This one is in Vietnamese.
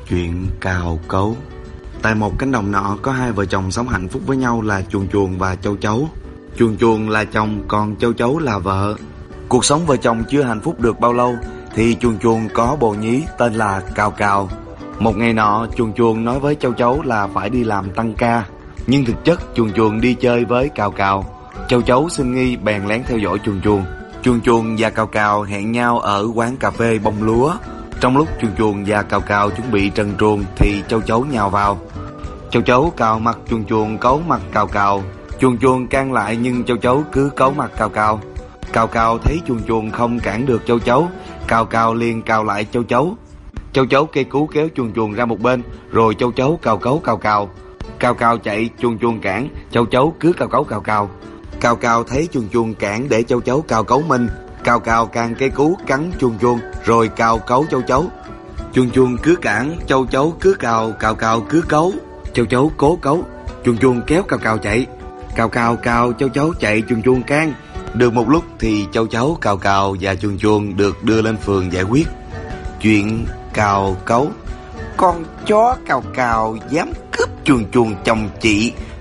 Chuyện cào cấu. Tại một cánh đồng nọ có hai vợ chồng sống hạnh phúc với nhau là chuồn chuồn và châu chấu. Chuồn chuồn là chồng, còn châu chấu là vợ. Cuộc sống vợ chồng chưa hạnh phúc được bao lâu thì chuồn chuồn có bồ nhí tên là Cào Cào. Một ngày nọ, chuồn chuồn nói với châu chấu là phải đi làm tăng ca, nhưng thực chất chuồn chuồn đi chơi với Cào Cào. Châu chấu sinh nghi bèn lén theo dõi chuồn chuồn. Chuồn chuồn và Cào Cào hẹn nhau ở quán cà phê bông lúa. Trong lúc chuồn chuồn và Cào Cào chuẩn bị trần truồng thì châu chấu nhào vào. Châu chấu cào mặt chuồn chuồn, cấu mặt Cào Cào. Chuồn chuồn can lại nhưng châu chấu cứ cấu mặt Cào Cào. Cào Cào thấy chuồn chuồn không cản được châu chấu, Cào Cào liền cào lại châu chấu. Châu chấu cây cú kéo chuồn chuồn ra một bên, rồi châu chấu cào cấu Cào Cào. Cào Cào chạy, chuồn chuồn cản, châu chấu cứ cào cấu Cào Cào. Cào Cào thấy chuồn chuồn cản để châu chấu cào cấu mình, Cào Cào càng cây cú cắn chuồn chuồn rồi cào cấu châu chấu. Chuồn chuồn cứ cản, châu chấu cứ cào, Cào Cào cứ cấu. Châu chấu cố cấu, chuồn chuồn kéo Cào Cào chạy. Cào Cào cào, châu chấu chạy, chuồn chuồn can. Được một lúc thì châu chấu, Cào Cào và chuồn chuồn được đưa lên phường giải quyết. Chuyện cào cấu. Con chó Cào Cào dám cướp chuồn chuồn chồng chị,